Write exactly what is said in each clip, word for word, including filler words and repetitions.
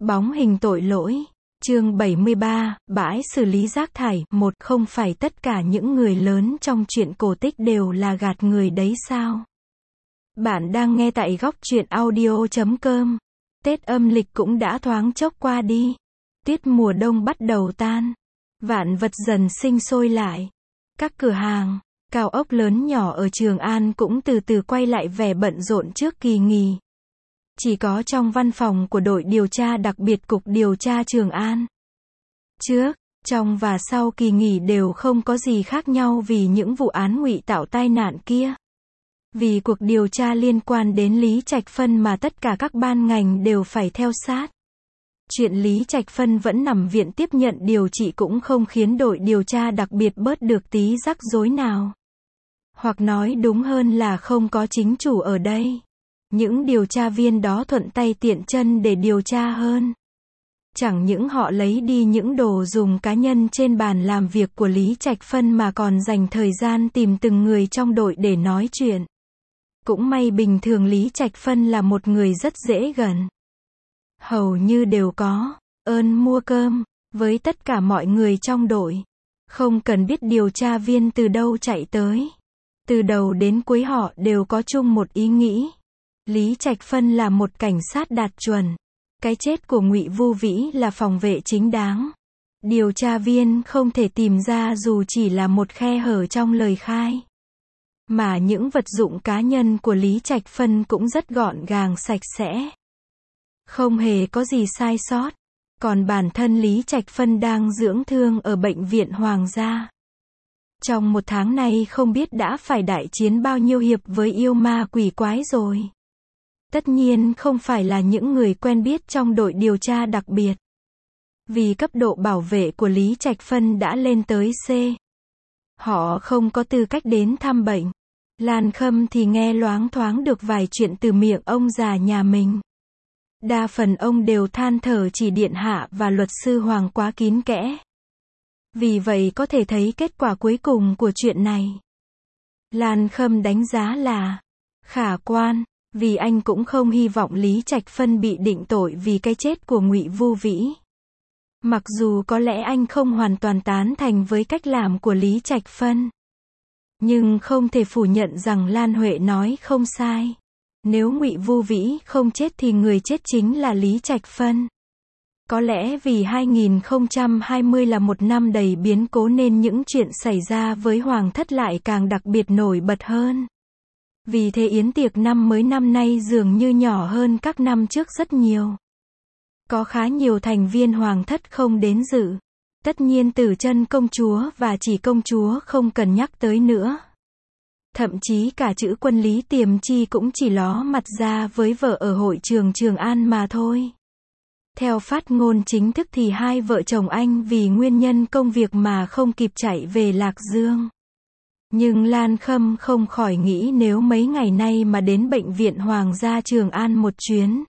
Bóng hình tội lỗi. Chương bảy mươi ba, bãi xử lý rác thải. Một, không phải tất cả những người lớn trong truyện cổ tích đều là gạt người đấy sao? Bạn đang nghe tại góc truyện audio chấm com. Tết âm lịch cũng đã thoáng chốc qua đi. Tiết mùa đông bắt đầu tan. Vạn vật dần sinh sôi lại. Các cửa hàng, cao ốc lớn nhỏ ở Trường An cũng từ từ quay lại vẻ bận rộn trước kỳ nghỉ. Chỉ có trong văn phòng của đội điều tra đặc biệt Cục Điều tra Trường An. Trước, trong và sau kỳ nghỉ đều không có gì khác nhau vì những vụ án ngụy tạo tai nạn kia. Vì cuộc điều tra liên quan đến Lý Trạch Phân mà tất cả các ban ngành đều phải theo sát. Chuyện Lý Trạch Phân vẫn nằm viện tiếp nhận điều trị cũng không khiến đội điều tra đặc biệt bớt được tí rắc rối nào. Hoặc nói đúng hơn là không có chính chủ ở đây. Những điều tra viên đó thuận tay tiện chân để điều tra hơn. Chẳng những họ lấy đi những đồ dùng cá nhân trên bàn làm việc của Lý Trạch Phân mà còn dành thời gian tìm từng người trong đội để nói chuyện. Cũng may bình thường Lý Trạch Phân là một người rất dễ gần. Hầu như đều có ơn mua cơm với tất cả mọi người trong đội. Không cần biết điều tra viên từ đâu chạy tới. Từ đầu đến cuối họ đều có chung một ý nghĩ. Lý Trạch Phân là một cảnh sát đạt chuẩn. Cái chết của Ngụy Vu Vĩ là phòng vệ chính đáng. Điều tra viên không thể tìm ra dù chỉ là một khe hở trong lời khai. Mà những vật dụng cá nhân của Lý Trạch Phân cũng rất gọn gàng sạch sẽ. Không hề có gì sai sót. Còn bản thân Lý Trạch Phân đang dưỡng thương ở bệnh viện Hoàng gia. Trong một tháng này không biết đã phải đại chiến bao nhiêu hiệp với yêu ma quỷ quái rồi. Tất nhiên không phải là những người quen biết trong đội điều tra đặc biệt. Vì cấp độ bảo vệ của Lý Trạch Phân đã lên tới C. Họ không có tư cách đến thăm bệnh. Lan Khâm thì nghe loáng thoáng được vài chuyện từ miệng ông già nhà mình. Đa phần ông đều than thở chỉ điện hạ và luật sư Hoàng quá kín kẽ. Vì vậy có thể thấy kết quả cuối cùng của chuyện này. Lan Khâm đánh giá là khả quan, vì anh cũng không hy vọng Lý Trạch Phân bị định tội vì cái chết của Ngụy Vu Vĩ. Mặc dù có lẽ anh không hoàn toàn tán thành với cách làm của Lý Trạch Phân. Nhưng không thể phủ nhận rằng Lan Huệ nói không sai. Nếu Ngụy Vu Vĩ không chết thì người chết chính là Lý Trạch Phân. Có lẽ vì hai nghìn không trăm hai mươi là một năm đầy biến cố nên những chuyện xảy ra với Hoàng thất lại càng đặc biệt nổi bật hơn. Vì thế yến tiệc năm mới năm nay dường như nhỏ hơn các năm trước rất nhiều. Có khá nhiều thành viên Hoàng thất không đến dự. Tất nhiên Tử Chân công chúa và Chỉ công chúa không cần nhắc tới nữa. Thậm chí cả chữ quân Lý Tiềm Chi cũng chỉ ló mặt ra với vợ ở hội trường Trường An mà thôi. Theo phát ngôn chính thức thì hai vợ chồng anh vì nguyên nhân công việc mà không kịp chạy về Lạc Dương. Nhưng Lan Khâm không khỏi nghĩ nếu mấy ngày nay mà đến bệnh viện Hoàng gia Trường An một chuyến.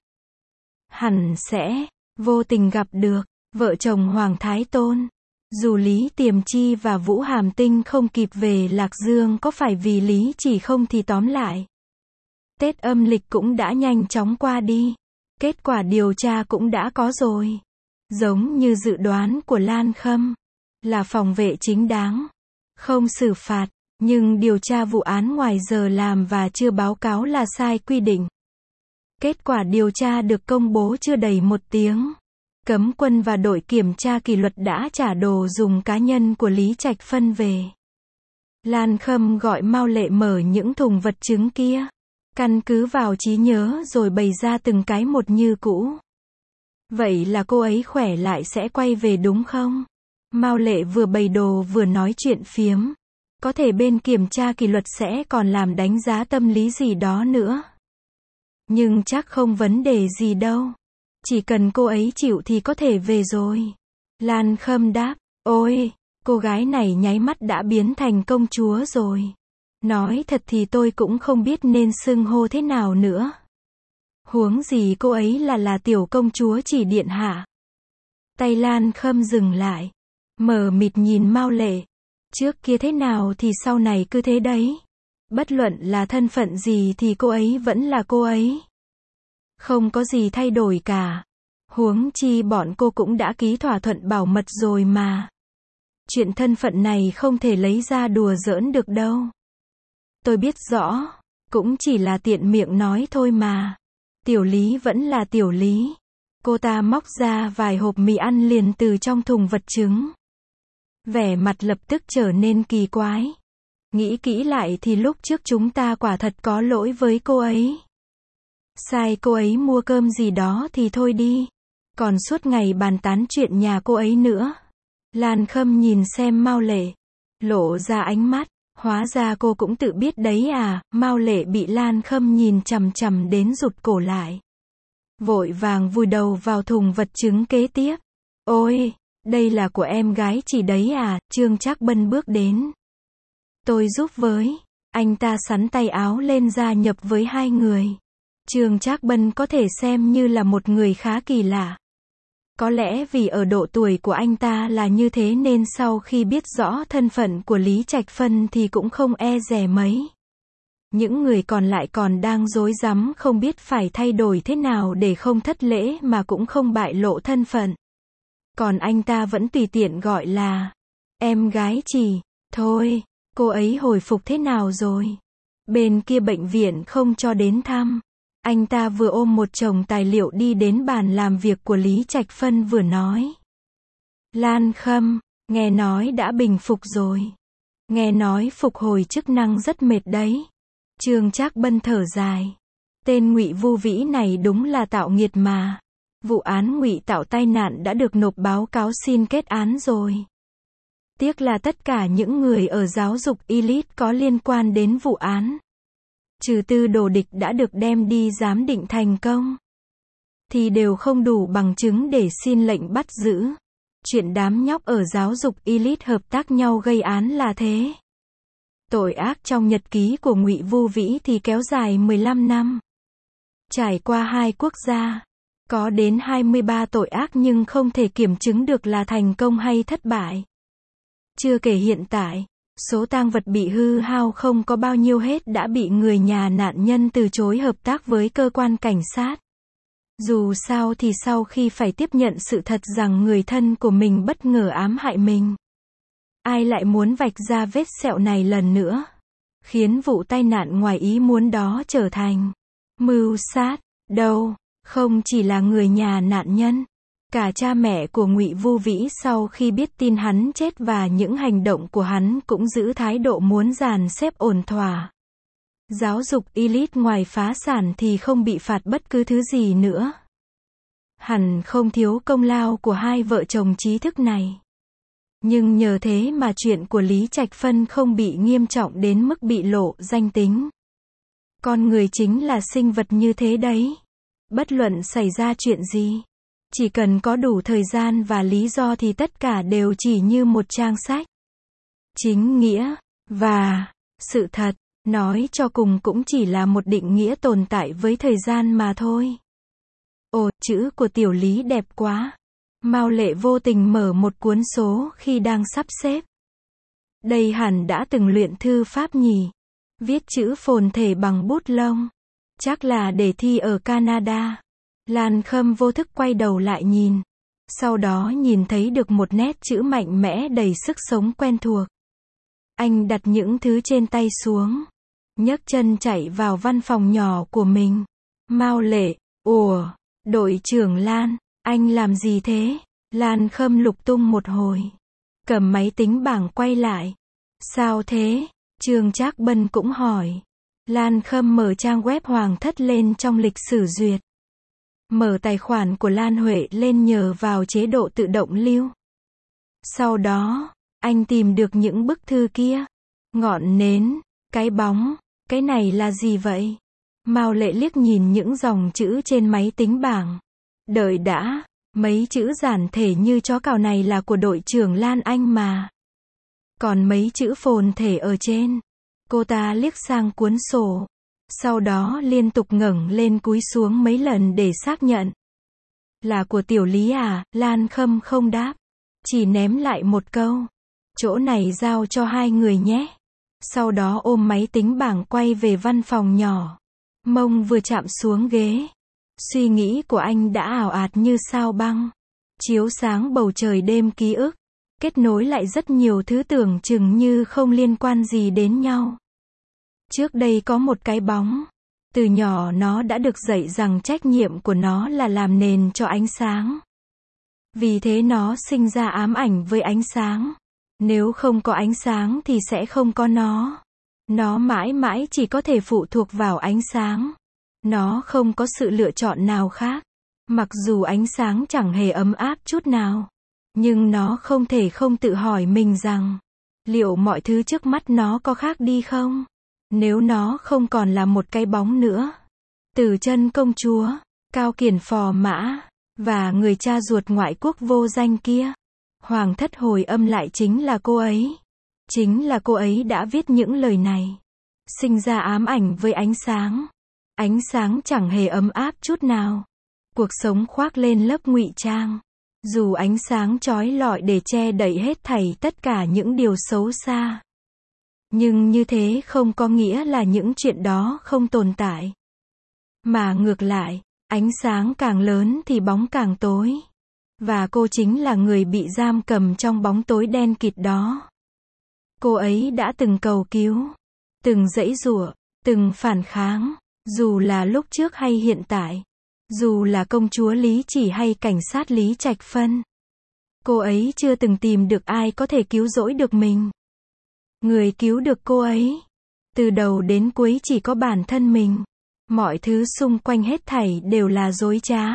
Hẳn sẽ vô tình gặp được vợ chồng Hoàng Thái Tôn. Dù Lý Tiềm Chi và Vũ Hàm Tinh không kịp về Lạc Dương có phải vì Lý chỉ không thì tóm lại. Tết âm lịch cũng đã nhanh chóng qua đi. Kết quả điều tra cũng đã có rồi. Giống như dự đoán của Lan Khâm. Là phòng vệ chính đáng. Không xử phạt. Nhưng điều tra vụ án ngoài giờ làm và chưa báo cáo là sai quy định. Kết quả điều tra được công bố chưa đầy một tiếng. Cấm quân và đội kiểm tra kỷ luật đã trả đồ dùng cá nhân của Lý Trạch Phân về. Lan Khâm gọi Mao Lệ mở những thùng vật chứng kia. Căn cứ vào trí nhớ rồi bày ra từng cái một như cũ. Vậy là cô ấy khỏe lại sẽ quay về đúng không? Mao Lệ vừa bày đồ vừa nói chuyện phiếm. Có thể bên kiểm tra kỷ luật sẽ còn làm đánh giá tâm lý gì đó nữa. Nhưng chắc không vấn đề gì đâu. Chỉ cần cô ấy chịu thì có thể về rồi. Lan Khâm đáp, ôi, cô gái này nháy mắt đã biến thành công chúa rồi. Nói thật thì tôi cũng không biết nên xưng hô thế nào nữa. Huống gì cô ấy là là tiểu công chúa chỉ điện hạ. Tay Lan Khâm dừng lại. Mờ mịt nhìn Mao Lệ. Trước kia thế nào thì sau này cứ thế đấy. Bất luận là thân phận gì thì cô ấy vẫn là cô ấy. Không có gì thay đổi cả. Huống chi bọn cô cũng đã ký thỏa thuận bảo mật rồi mà. Chuyện thân phận này không thể lấy ra đùa giỡn được đâu. Tôi biết rõ, cũng chỉ là tiện miệng nói thôi mà. Tiểu Lý vẫn là Tiểu Lý. Cô ta móc ra vài hộp mì ăn liền từ trong thùng vật chứng. Vẻ mặt lập tức trở nên kỳ quái. Nghĩ kỹ lại thì lúc trước chúng ta quả thật có lỗi với cô ấy. Sai cô ấy mua cơm gì đó thì thôi đi. Còn suốt ngày bàn tán chuyện nhà cô ấy nữa. Lan Khâm nhìn xem Mao Lệ. Lộ ra ánh mắt. Hóa ra cô cũng tự biết đấy à. Mao Lệ bị Lan Khâm nhìn chằm chằm đến rụt cổ lại. Vội vàng vùi đầu vào thùng vật chứng kế tiếp. Ôi, đây là của em gái chị đấy à. Trương Trác Bân bước đến. Tôi giúp với. Anh ta xắn tay áo lên gia nhập với hai người. Trương Trác Bân có thể xem như là một người khá kỳ lạ. Có lẽ vì ở độ tuổi của anh ta là như thế nên sau khi biết rõ thân phận của Lý Trạch Phân thì cũng không e dè mấy. Những người còn lại còn đang rối rắm không biết phải thay đổi thế nào để không thất lễ mà cũng không bại lộ thân phận. Còn anh ta vẫn tùy tiện gọi là em gái chị. Thôi, cô ấy hồi phục thế nào rồi? Bên kia bệnh viện không cho đến thăm. Anh ta vừa ôm một chồng tài liệu đi đến bàn làm việc của Lý Trạch Phân vừa nói. Lan Khâm, nghe nói đã bình phục rồi. Nghe nói phục hồi chức năng rất mệt đấy. Trương Trác Bân thở dài. Tên Ngụy Vu Vĩ này đúng là tạo nghiệt mà. Vụ án ngụy tạo tai nạn đã được nộp báo cáo xin kết án rồi. Tiếc là tất cả những người ở giáo dục elite có liên quan đến vụ án, trừ Tư Đồ Địch đã được đem đi giám định thành công, thì đều không đủ bằng chứng để xin lệnh bắt giữ. Chuyện đám nhóc ở giáo dục elite hợp tác nhau gây án là thế. Tội ác trong nhật ký của Ngụy Vu Vĩ thì kéo dài mười lăm năm. Trải qua hai quốc gia, có đến hai mươi ba tội ác nhưng không thể kiểm chứng được là thành công hay thất bại. Chưa kể hiện tại, số tang vật bị hư hao không có bao nhiêu hết đã bị người nhà nạn nhân từ chối hợp tác với cơ quan cảnh sát. Dù sao thì sau khi phải tiếp nhận sự thật rằng người thân của mình bất ngờ ám hại mình, ai lại muốn vạch ra vết sẹo này lần nữa, khiến vụ tai nạn ngoài ý muốn đó trở thành mưu sát. Đâu, không chỉ là người nhà nạn nhân, cả cha mẹ của Ngụy Vu Vĩ sau khi biết tin hắn chết và những hành động của hắn cũng giữ thái độ muốn dàn xếp ổn thỏa. Giáo dục elite ngoài phá sản thì không bị phạt bất cứ thứ gì nữa. Hẳn không thiếu công lao của hai vợ chồng trí thức này. Nhưng nhờ thế mà chuyện của Lý Trạch Phân không bị nghiêm trọng đến mức bị lộ danh tính. Con người chính là sinh vật như thế đấy. Bất luận xảy ra chuyện gì, chỉ cần có đủ thời gian và lý do thì tất cả đều chỉ như một trang sách. Chính nghĩa và sự thật, nói cho cùng cũng chỉ là một định nghĩa tồn tại với thời gian mà thôi. Ồ, chữ của Tiểu Lý đẹp quá. Mao Lệ vô tình mở một cuốn số khi đang sắp xếp. Đây hẳn đã từng luyện thư pháp nhỉ. Viết chữ phồn thể bằng bút lông. Chắc là để thi ở Canada. Lan Khâm vô thức quay đầu lại nhìn. Sau đó nhìn thấy được một nét chữ mạnh mẽ đầy sức sống quen thuộc. Anh đặt những thứ trên tay xuống, nhấc chân chạy vào văn phòng nhỏ của mình. Mao Lệ, ủa, đội trưởng Lan, anh làm gì thế? Lan Khâm lục tung một hồi, cầm máy tính bảng quay lại. Sao thế? Trương Trác Bân cũng hỏi. Lan Khâm mở trang web Hoàng thất lên trong lịch sử duyệt. Mở tài khoản của Lan Huệ lên nhờ vào chế độ tự động lưu. Sau đó, anh tìm được những bức thư kia. Ngọn nến, cái bóng, cái này là gì vậy? Mao Lệ liếc nhìn những dòng chữ trên máy tính bảng. Đợi đã, mấy chữ giản thể như chó cào này là của đội trưởng Lan Anh mà. Còn mấy chữ phồn thể ở trên. Cô ta liếc sang cuốn sổ. Sau đó liên tục ngẩng lên cúi xuống mấy lần để xác nhận. Là của Tiểu Lý à? Lan Khâm không đáp. Chỉ ném lại một câu. Chỗ này giao cho hai người nhé. Sau đó ôm máy tính bảng quay về văn phòng nhỏ. Mông vừa chạm xuống ghế. Suy nghĩ của anh đã ảo ạt như sao băng, chiếu sáng bầu trời đêm ký ức, kết nối lại rất nhiều thứ tưởng chừng như không liên quan gì đến nhau. Trước đây có một cái bóng, từ nhỏ nó đã được dạy rằng trách nhiệm của nó là làm nền cho ánh sáng. Vì thế nó sinh ra ám ảnh với ánh sáng. Nếu không có ánh sáng thì sẽ không có nó. Nó mãi mãi chỉ có thể phụ thuộc vào ánh sáng. Nó không có sự lựa chọn nào khác. Mặc dù ánh sáng chẳng hề ấm áp chút nào. Nhưng nó không thể không tự hỏi mình rằng, liệu mọi thứ trước mắt nó có khác đi không? Nếu nó không còn là một cái bóng nữa. Từ chân công chúa, Cao Kiền phò mã, và người cha ruột ngoại quốc vô danh kia. Hoàng thất hồi âm lại chính là cô ấy. Chính là cô ấy đã viết những lời này. Sinh ra ám ảnh với ánh sáng. Ánh sáng chẳng hề ấm áp chút nào. Cuộc sống khoác lên lớp ngụy trang. Dù ánh sáng chói lọi để che đậy hết thảy tất cả những điều xấu xa. Nhưng như thế không có nghĩa là những chuyện đó không tồn tại. Mà ngược lại, ánh sáng càng lớn thì bóng càng tối. Và cô chính là người bị giam cầm trong bóng tối đen kịt đó. Cô ấy đã từng cầu cứu, từng giãy giụa, từng phản kháng, dù là lúc trước hay hiện tại. Dù là công chúa Lý Chỉ hay cảnh sát Lý Trạch Phân. Cô ấy chưa từng tìm được ai có thể cứu rỗi được mình. Người cứu được cô ấy, từ đầu đến cuối chỉ có bản thân mình. Mọi thứ xung quanh hết thảy đều là dối trá,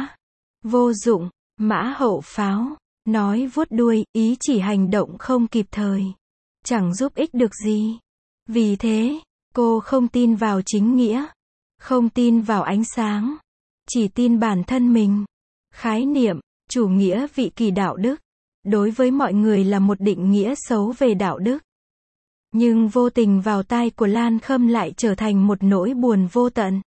vô dụng, mã hậu pháo, nói vuốt đuôi, ý chỉ hành động không kịp thời. Chẳng giúp ích được gì. Vì thế, cô không tin vào chính nghĩa, không tin vào ánh sáng, chỉ tin bản thân mình. Khái niệm, chủ nghĩa vị kỳ đạo đức, đối với mọi người là một định nghĩa xấu về đạo đức. Nhưng vô tình vào tai của Lan Khâm lại trở thành một nỗi buồn vô tận.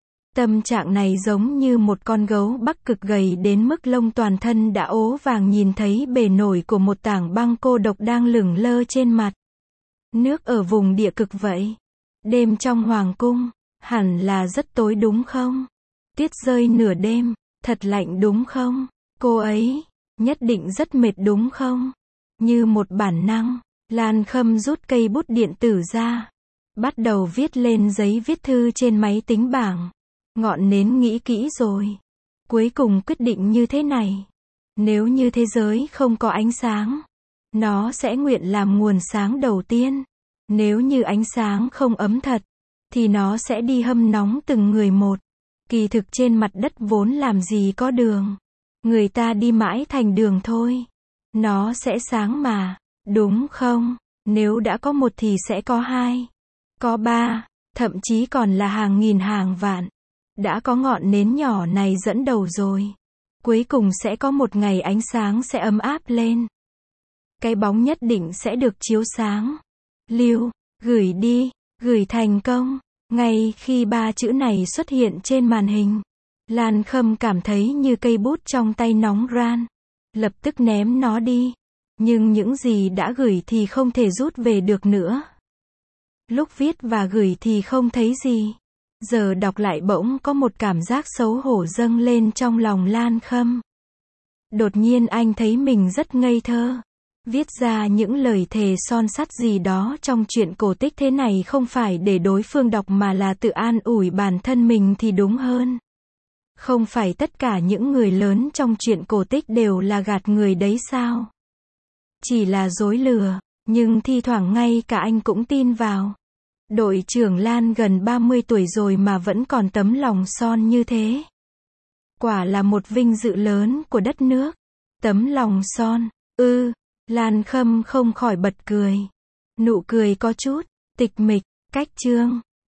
Tâm trạng này giống như một con gấu Bắc Cực gầy đến mức lông toàn thân đã ố vàng nhìn thấy bề nổi của một tảng băng cô độc đang lửng lơ trên mặt nước ở vùng địa cực vậy. Đêm trong hoàng cung, hẳn là rất tối đúng không? Tuyết rơi nửa đêm, thật lạnh đúng không? Cô ấy, nhất định rất mệt đúng không? Như một bản năng, Lan Khâm rút cây bút điện tử ra. Bắt đầu viết lên giấy viết thư trên máy tính bảng. Ngọn nến nghĩ kỹ rồi. Cuối cùng quyết định như thế này. Nếu như thế giới không có ánh sáng, nó sẽ nguyện làm nguồn sáng đầu tiên. Nếu như ánh sáng không ấm thật, thì nó sẽ đi hâm nóng từng người một. Kỳ thực trên mặt đất vốn làm gì có đường. Người ta đi mãi thành đường thôi. Nó sẽ sáng mà, đúng không? Nếu đã có một thì sẽ có hai, có ba, thậm chí còn là hàng nghìn hàng vạn. Đã có ngọn nến nhỏ này dẫn đầu rồi. Cuối cùng sẽ có một ngày ánh sáng sẽ ấm áp lên. Cái bóng nhất định sẽ được chiếu sáng. Lưu, gửi đi, gửi thành công. Ngay khi ba chữ này xuất hiện trên màn hình, Lan Khâm cảm thấy như cây bút trong tay nóng ran. Lập tức ném nó đi. Nhưng những gì đã gửi thì không thể rút về được nữa. Lúc viết và gửi thì không thấy gì. Giờ đọc lại bỗng có một cảm giác xấu hổ dâng lên trong lòng Lan Khâm. Đột nhiên anh thấy mình rất ngây thơ. Viết ra những lời thề son sắt gì đó trong chuyện cổ tích thế này không phải để đối phương đọc mà là tự an ủi bản thân mình thì đúng hơn. Không phải tất cả những người lớn trong chuyện cổ tích đều là gạt người đấy sao? Chỉ là dối lừa, nhưng thi thoảng ngay cả anh cũng tin vào. Đội trưởng Lan gần ba mươi tuổi rồi mà vẫn còn tấm lòng son như thế. Quả là một vinh dự lớn của đất nước. Tấm lòng son, ư, Lan Khâm không khỏi bật cười. Nụ cười có chút tịch mịch, cách chương.